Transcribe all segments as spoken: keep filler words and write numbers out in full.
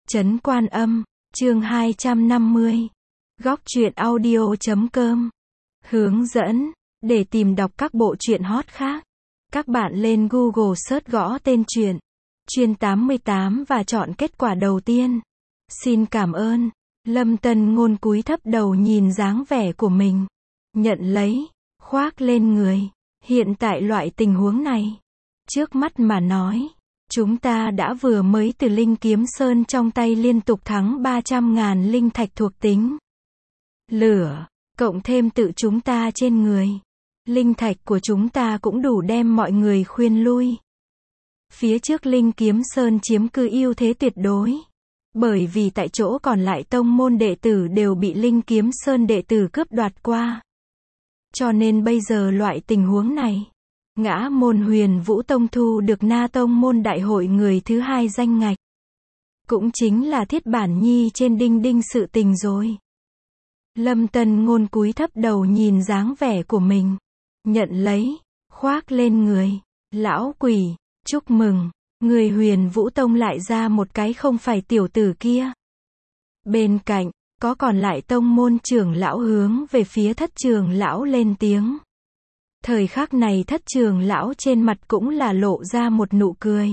Trấn Quan Âm, chương hai trăm năm mươi. Góc truyện audio chấm com. Hướng dẫn, để tìm đọc các bộ truyện hot khác, các bạn lên Google search gõ tên truyện, Chuyên tám mươi tám và chọn kết quả đầu tiên. Xin cảm ơn. Lâm Tân Ngôn cúi thấp đầu nhìn dáng vẻ của mình. Nhận lấy, khoác lên người. Hiện tại loại tình huống này, trước mắt mà nói, chúng ta đã vừa mới từ Linh Kiếm Sơn trong tay liên tục thắng ba trăm ngàn linh thạch thuộc tính lửa, cộng thêm tự chúng ta trên người. Linh thạch của chúng ta cũng đủ đem mọi người khuyên lui. Phía trước Linh Kiếm Sơn chiếm cứ ưu thế tuyệt đối. Bởi vì tại chỗ còn lại tông môn đệ tử đều bị Linh Kiếm Sơn đệ tử cướp đoạt qua. Cho nên bây giờ loại tình huống này, Ngã môn Huyền Vũ Tông thu được Na Tông môn đại hội người thứ hai danh ngạch. Cũng chính là Thiết Bản Nhi trên đinh đinh sự tình rồi. Lâm Tân Ngôn cúi thấp đầu nhìn dáng vẻ của mình. Nhận lấy, khoác lên người. Lão quỷ, chúc mừng, người Huyền Vũ Tông lại ra một cái không phải tiểu tử kia. Bên cạnh, có còn lại tông môn trưởng lão hướng về phía Thất trưởng lão lên tiếng. Thời khắc này Thất trưởng lão trên mặt cũng là lộ ra một nụ cười.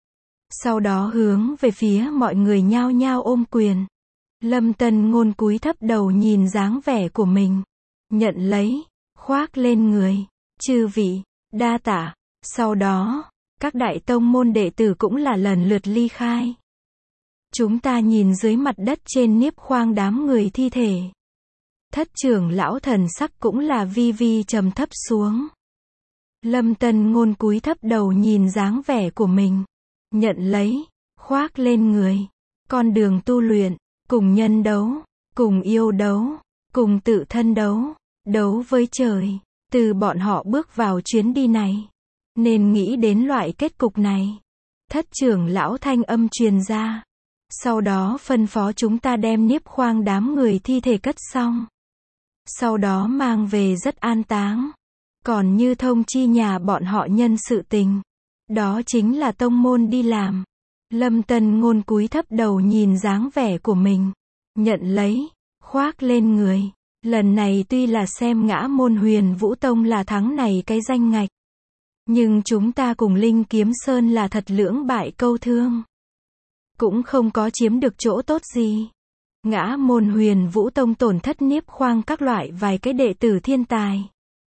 Sau đó hướng về phía mọi người nhao nhao ôm quyền. Lâm Tân Ngôn cúi thấp đầu nhìn dáng vẻ của mình. Nhận lấy, khoác lên người. Chư vị, đa tạ. Sau đó, các đại tông môn đệ tử cũng là lần lượt ly khai. Chúng ta nhìn dưới mặt đất trên niếp khoang đám người thi thể. Thất trưởng lão thần sắc cũng là vi vi trầm thấp xuống. Lâm Tân Ngôn cúi thấp đầu nhìn dáng vẻ của mình. Nhận lấy, khoác lên người. Con đường tu luyện, cùng nhân đấu, cùng yêu đấu, cùng tự thân đấu, đấu với trời. Từ bọn họ bước vào chuyến đi này, nên nghĩ đến loại kết cục này. Thất trưởng lão thanh âm truyền ra. Sau đó phân phó chúng ta đem niếp khoang đám người thi thể cất xong. Sau đó mang về rất an táng. Còn như thông chi nhà bọn họ nhân sự tình, đó chính là tông môn đi làm. Lâm Tân Ngôn cúi thấp đầu nhìn dáng vẻ của mình. Nhận lấy, khoác lên người. Lần này tuy là xem Ngã môn Huyền Vũ Tông là thắng này cái danh ngạch, nhưng chúng ta cùng Linh Kiếm Sơn là thật lưỡng bại câu thương. Cũng không có chiếm được chỗ tốt gì. Ngã môn Huyền Vũ Tông tổn thất niếp khoang các loại vài cái đệ tử thiên tài.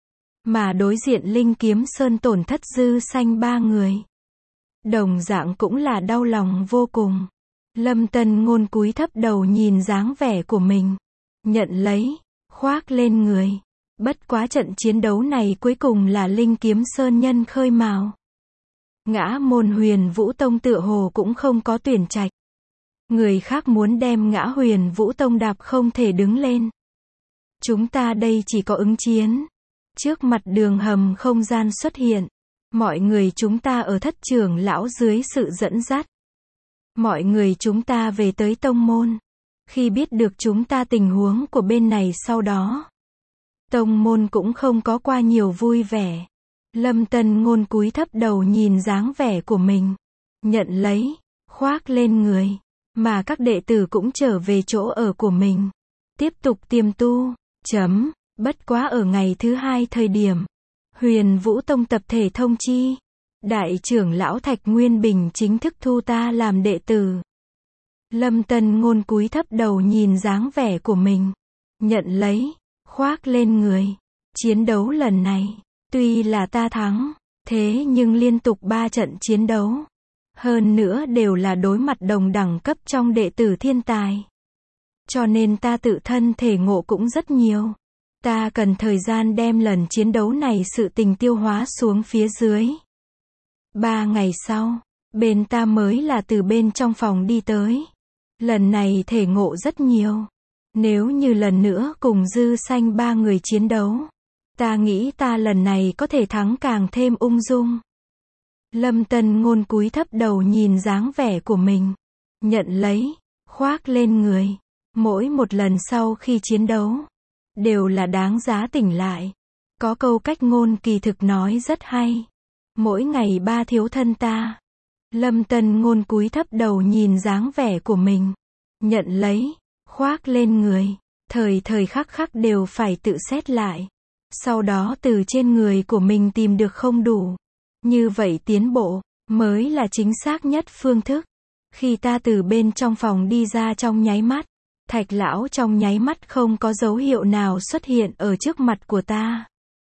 Mà đối diện Linh Kiếm Sơn tổn thất dư xanh ba người. Đồng dạng cũng là đau lòng vô cùng. Lâm Tân Ngôn cúi thấp đầu nhìn dáng vẻ của mình. Nhận lấy, khoác lên người. Bất quá trận chiến đấu này cuối cùng là Linh Kiếm Sơn nhân khơi mào. Ngã môn Huyền Vũ Tông tựa hồ cũng không có tuyển trạch. Người khác muốn đem Ngã Huyền Vũ Tông đạp không thể đứng lên. Chúng ta đây chỉ có ứng chiến. Trước mặt đường hầm không gian xuất hiện. Mọi người chúng ta ở Thất trưởng lão dưới sự dẫn dắt. Mọi người chúng ta về tới tông môn. Khi biết được chúng ta tình huống của bên này sau đó, tông môn cũng không có qua nhiều vui vẻ. Lâm Tân Ngôn cúi thấp đầu nhìn dáng vẻ của mình. Nhận lấy, khoác lên người. Mà các đệ tử cũng trở về chỗ ở của mình. Tiếp tục tiềm tu. Chấm. Bất quá ở ngày thứ hai thời điểm, Huyền Vũ Tông tập thể thông chi. Đại trưởng lão Thạch Nguyên Bình chính thức thu ta làm đệ tử. Lâm Tân Ngôn cúi thấp đầu nhìn dáng vẻ của mình. Nhận lấy, khoác lên người. Chiến đấu lần này, tuy là ta thắng, thế nhưng liên tục ba trận chiến đấu. Hơn nữa đều là đối mặt đồng đẳng cấp trong đệ tử thiên tài. Cho nên ta tự thân thể ngộ cũng rất nhiều. Ta cần thời gian đem lần chiến đấu này sự tình tiêu hóa xuống phía dưới. Ba ngày sau, bên ta mới là từ bên trong phòng đi tới. Lần này thể ngộ rất nhiều. Nếu như lần nữa cùng dư xanh ba người chiến đấu, ta nghĩ ta lần này có thể thắng càng thêm ung dung. Lâm Tân Ngôn cúi thấp đầu nhìn dáng vẻ của mình. Nhận lấy, khoác lên người. Mỗi một lần sau khi chiến đấu, đều là đáng giá tỉnh lại. Có câu cách ngôn kỳ thực nói rất hay. Mỗi ngày ba thiếu thân ta, Lâm Tân Ngôn cúi thấp đầu nhìn dáng vẻ của mình. Nhận lấy, khoác lên người. Thời thời khắc khắc đều phải tự xét lại. Sau đó từ trên người của mình tìm được không đủ. Như vậy tiến bộ, mới là chính xác nhất phương thức. Khi ta từ bên trong phòng đi ra trong nháy mắt, Thạch lão trong nháy mắt không có dấu hiệu nào xuất hiện ở trước mặt của ta.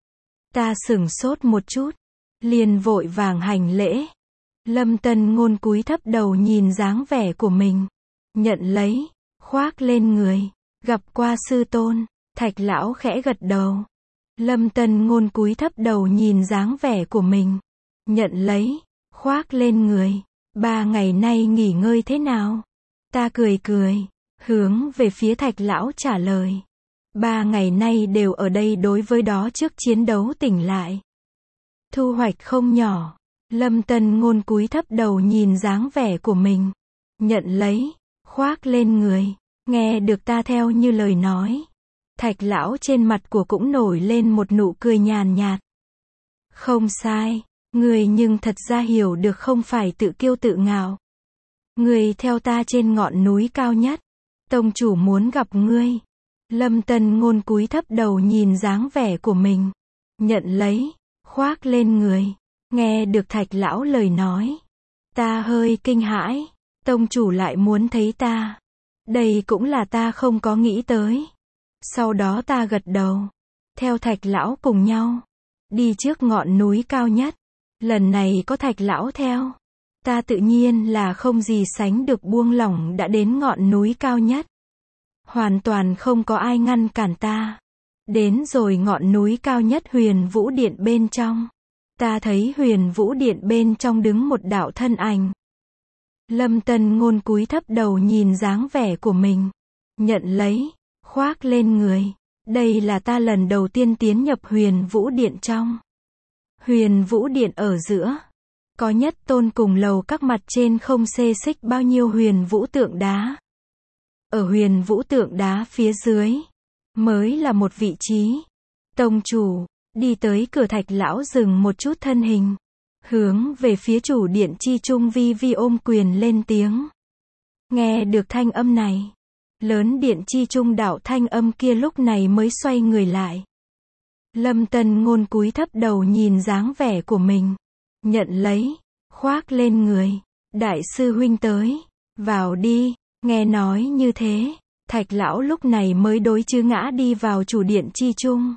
Ta sửng sốt một chút, liền vội vàng hành lễ. Lâm Tân Ngôn cúi thấp đầu nhìn dáng vẻ của mình. Nhận lấy, khoác lên người. Gặp qua sư tôn. Thạch lão khẽ gật đầu. Lâm Tân Ngôn cúi thấp đầu nhìn dáng vẻ của mình. Nhận lấy, khoác lên người. Ba ngày nay nghỉ ngơi thế nào? Ta cười cười, hướng về phía Thạch lão trả lời. Ba ngày nay đều ở đây đối với đó trước chiến đấu tỉnh lại. Thu hoạch không nhỏ. Lâm Tân Ngôn cúi thấp đầu nhìn dáng vẻ của mình. Nhận lấy, khoác lên người. Nghe được ta theo như lời nói. Thạch lão trên mặt của cũng nổi lên một nụ cười nhàn nhạt. Không sai, người nhưng thật ra hiểu được không phải tự kiêu tự ngạo. Người theo ta trên ngọn núi cao nhất. Tông chủ muốn gặp ngươi. Lâm Tân Ngôn cúi thấp đầu nhìn dáng vẻ của mình. Nhận lấy, khoác lên người. Nghe được Thạch lão lời nói. Ta hơi kinh hãi. Tông chủ lại muốn thấy ta. Đây cũng là ta không có nghĩ tới. Sau đó ta gật đầu. Theo Thạch lão cùng nhau. Đi trước ngọn núi cao nhất. Lần này có Thạch lão theo. Ta tự nhiên là không gì sánh được buông lỏng đã đến ngọn núi cao nhất. Hoàn toàn không có ai ngăn cản ta. Đến rồi ngọn núi cao nhất Huyền Vũ Điện bên trong. Ta thấy Huyền Vũ Điện bên trong đứng một đạo thân ảnh. Lâm Tân Ngôn cúi thấp đầu nhìn dáng vẻ của mình. Nhận lấy, khoác lên người. Đây là ta lần đầu tiên tiến nhập Huyền Vũ Điện trong. Huyền Vũ Điện ở giữa. Có nhất tôn cùng lầu các mặt trên không xê xích bao nhiêu huyền vũ tượng đá. Ở huyền vũ tượng đá phía dưới. Mới là một vị trí. Tông chủ, đi tới cửa Thạch lão dừng một chút thân hình. Hướng về phía chủ điện chi trung vi vi ôm quyền lên tiếng. Nghe được thanh âm này. Lớn điện chi trung đạo thanh âm kia lúc này mới xoay người lại. Lâm Tân Ngôn cúi thấp đầu nhìn dáng vẻ của mình. Nhận lấy, khoác lên người. Đại sư huynh tới. Vào đi. Nghe nói như thế. Thạch lão lúc này mới đối chư ngã đi vào chủ điện chi trung.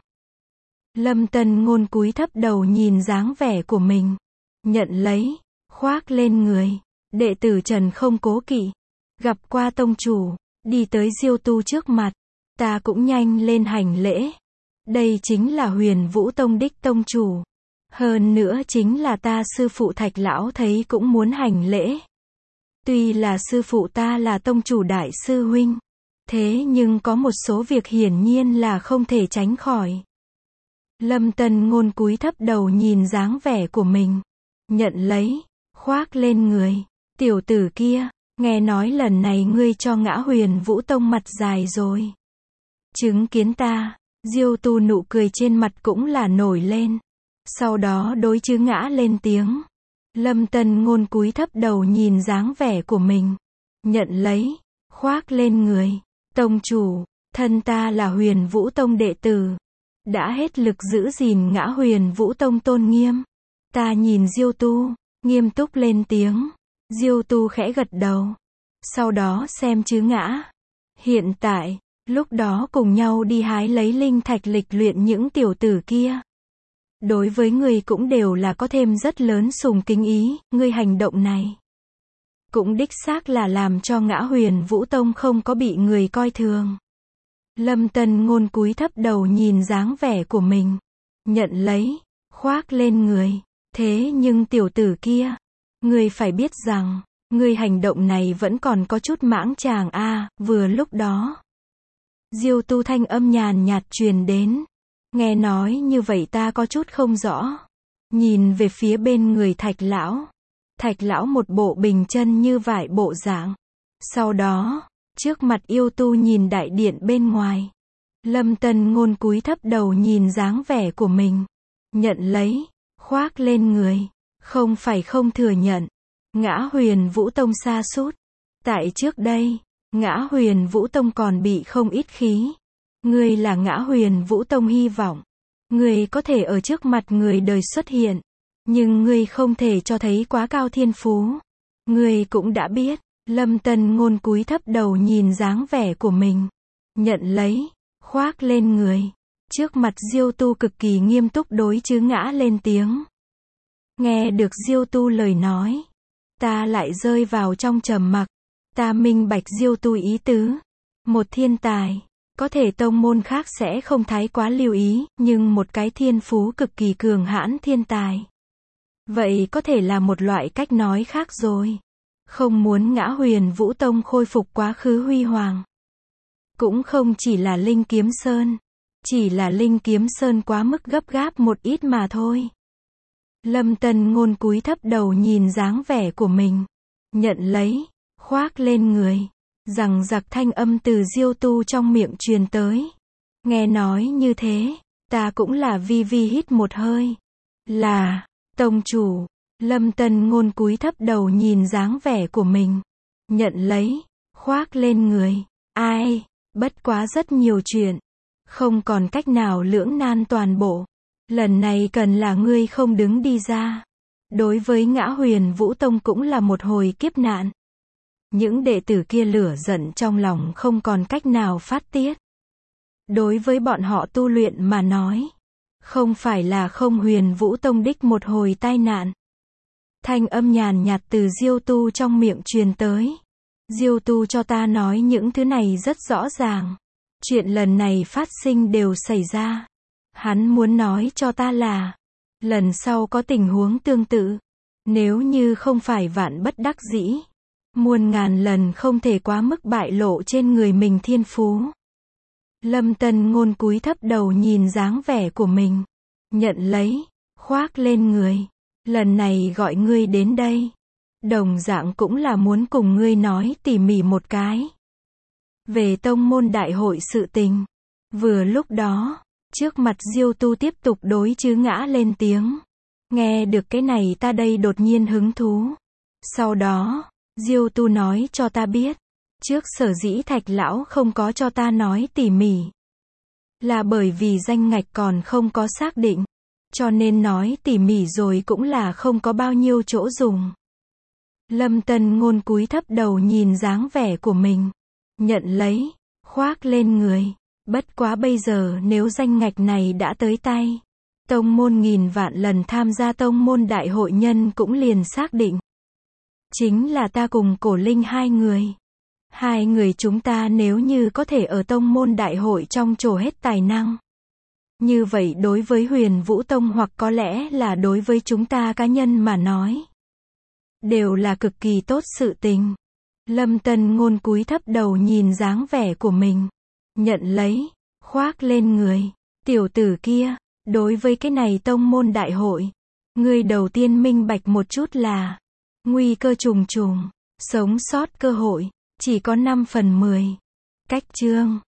Lâm Tân Ngôn cúi thấp đầu nhìn dáng vẻ của mình. Nhận lấy, khoác lên người. Đệ tử Trần không cố kỵ. Gặp qua tông chủ. Đi tới Diêu Tu trước mặt. Ta cũng nhanh lên hành lễ. Đây chính là Huyền Vũ Tông đích tông chủ. Hơn nữa chính là ta sư phụ Thạch lão thấy cũng muốn hành lễ. Tuy là sư phụ ta là tông chủ đại sư huynh. Thế nhưng có một số việc hiển nhiên là không thể tránh khỏi. Lâm Tân Ngôn cúi thấp đầu nhìn dáng vẻ của mình. Nhận lấy, khoác lên người. Tiểu tử kia, nghe nói lần này ngươi cho ngã Huyền Vũ Tông mặt dài rồi. Chứng kiến ta, Diêu Tu nụ cười trên mặt cũng là nổi lên. Sau đó đối chư ngã lên tiếng. Lâm Tân Ngôn cúi thấp đầu nhìn dáng vẻ của mình. Nhận lấy, khoác lên người. Tông chủ, thân ta là Huyền Vũ Tông đệ tử. Đã hết lực giữ gìn ngã Huyền Vũ Tông tôn nghiêm. Ta nhìn Diêu Tu, nghiêm túc lên tiếng. Diêu Tu khẽ gật đầu. Sau đó xem chư ngã. Hiện tại, lúc đó cùng nhau đi hái lấy linh thạch lịch luyện những tiểu tử kia. Đối với người cũng đều là có thêm rất lớn sùng kính ý, người hành động này. Cũng đích xác là làm cho ngã Huyền Vũ Tông không có bị người coi thường. Lâm Tân Ngôn cúi thấp đầu nhìn dáng vẻ của mình. Nhận lấy, khoác lên người. Thế nhưng tiểu tử kia, người phải biết rằng, người hành động này vẫn còn có chút mãng chàng a. À, vừa lúc đó. Diêu Tu thanh âm nhàn nhạt truyền đến. Nghe nói như vậy ta có chút không rõ. Nhìn về phía bên người Thạch lão. Thạch lão một bộ bình chân như vải bộ dạng. Sau đó, trước mặt yêu tu nhìn đại điện bên ngoài. Lâm Tân Ngôn cúi thấp đầu nhìn dáng vẻ của mình. Nhận lấy, khoác lên người. Không phải không thừa nhận. Ngã Huyền Vũ Tông sa sút. Tại trước đây, Ngã Huyền Vũ Tông còn bị không ít khí. Ngươi là Ngã Huyền Vũ Tông hy vọng. Ngươi có thể ở trước mặt người đời xuất hiện. Nhưng ngươi không thể cho thấy quá cao thiên phú. Ngươi cũng đã biết. Lâm Tân Ngôn cúi thấp đầu nhìn dáng vẻ của mình. Nhận lấy. Khoác lên người. Trước mặt Diêu Tu cực kỳ nghiêm túc đối chứ Ngã lên tiếng. Nghe được Diêu Tu lời nói. Ta lại rơi vào trong trầm mặc. Ta minh bạch Diêu Tu ý tứ. Một thiên tài. Có thể tông môn khác sẽ không thái quá lưu ý, nhưng một cái thiên phú cực kỳ cường hãn thiên tài. Vậy có thể là một loại cách nói khác rồi. Không muốn Ngã Huyền Vũ Tông khôi phục quá khứ huy hoàng. Cũng không chỉ là Linh Kiếm Sơn. Chỉ là Linh Kiếm Sơn quá mức gấp gáp một ít mà thôi. Lâm Tân Ngôn cúi thấp đầu nhìn dáng vẻ của mình. Nhận lấy. Khoác lên người. Rằng giặc thanh âm từ Diêu Tu trong miệng truyền tới. Nghe nói như thế. Ta cũng là vi vi hít một hơi. Là. Tông chủ. Lâm Tân Ngôn cúi thấp đầu nhìn dáng vẻ của mình. Nhận lấy. Khoác lên người. Ai. Bất quá rất nhiều chuyện. Không còn cách nào lưỡng nan toàn bộ. Lần này cần là ngươi không đứng đi ra. Đối với Ngã Huyền Vũ Tông cũng là một hồi kiếp nạn. Những đệ tử kia lửa giận trong lòng không còn cách nào phát tiết. Đối với bọn họ tu luyện mà nói. Không phải là không Huyền Vũ Tông đích một hồi tai nạn. Thanh âm nhàn nhạt từ Diêu Tu trong miệng truyền tới. Diêu Tu cho ta nói những thứ này rất rõ ràng. Chuyện lần này phát sinh đều xảy ra. Hắn muốn nói cho ta là. Lần sau có tình huống tương tự. Nếu như không phải vạn bất đắc dĩ. Muôn ngàn lần không thể quá mức bại lộ trên người mình thiên phú. Lâm Tân Ngôn cúi thấp đầu nhìn dáng vẻ của mình. Nhận lấy. Khoác lên người. Lần này gọi ngươi đến đây. Đồng dạng cũng là muốn cùng ngươi nói tỉ mỉ một cái. Về tông môn đại hội sự tình. Vừa lúc đó. Trước mặt Diêu Tu tiếp tục đối chứ Ngã lên tiếng. Nghe được cái này ta đây đột nhiên hứng thú. Sau đó. Diêu Tu nói cho ta biết. Trước sở dĩ Thạch Lão không có cho ta nói tỉ mỉ. Là bởi vì danh ngạch còn không có xác định. Cho nên nói tỉ mỉ rồi cũng là không có bao nhiêu chỗ dùng. Lâm Tân Ngôn cúi thấp đầu nhìn dáng vẻ của mình. Nhận lấy. Khoác lên người. Bất quá bây giờ nếu danh ngạch này đã tới tay. Tông môn nghìn vạn lần tham gia tông môn đại hội nhân cũng liền xác định. Chính là ta cùng Cổ Linh hai người. Hai người chúng ta nếu như có thể ở tông môn đại hội trong trổ hết tài năng. Như vậy đối với Huyền Vũ Tông hoặc có lẽ là đối với chúng ta cá nhân mà nói. Đều là cực kỳ tốt sự tình. Lâm Tân Ngôn cúi thấp đầu nhìn dáng vẻ của mình. Nhận lấy. Khoác lên người. Tiểu tử kia. Đối với cái này tông môn đại hội. Ngươi đầu tiên minh bạch một chút là. Nguy cơ trùng trùng. Sống sót cơ hội. Chỉ có năm phần mười. Cách chương.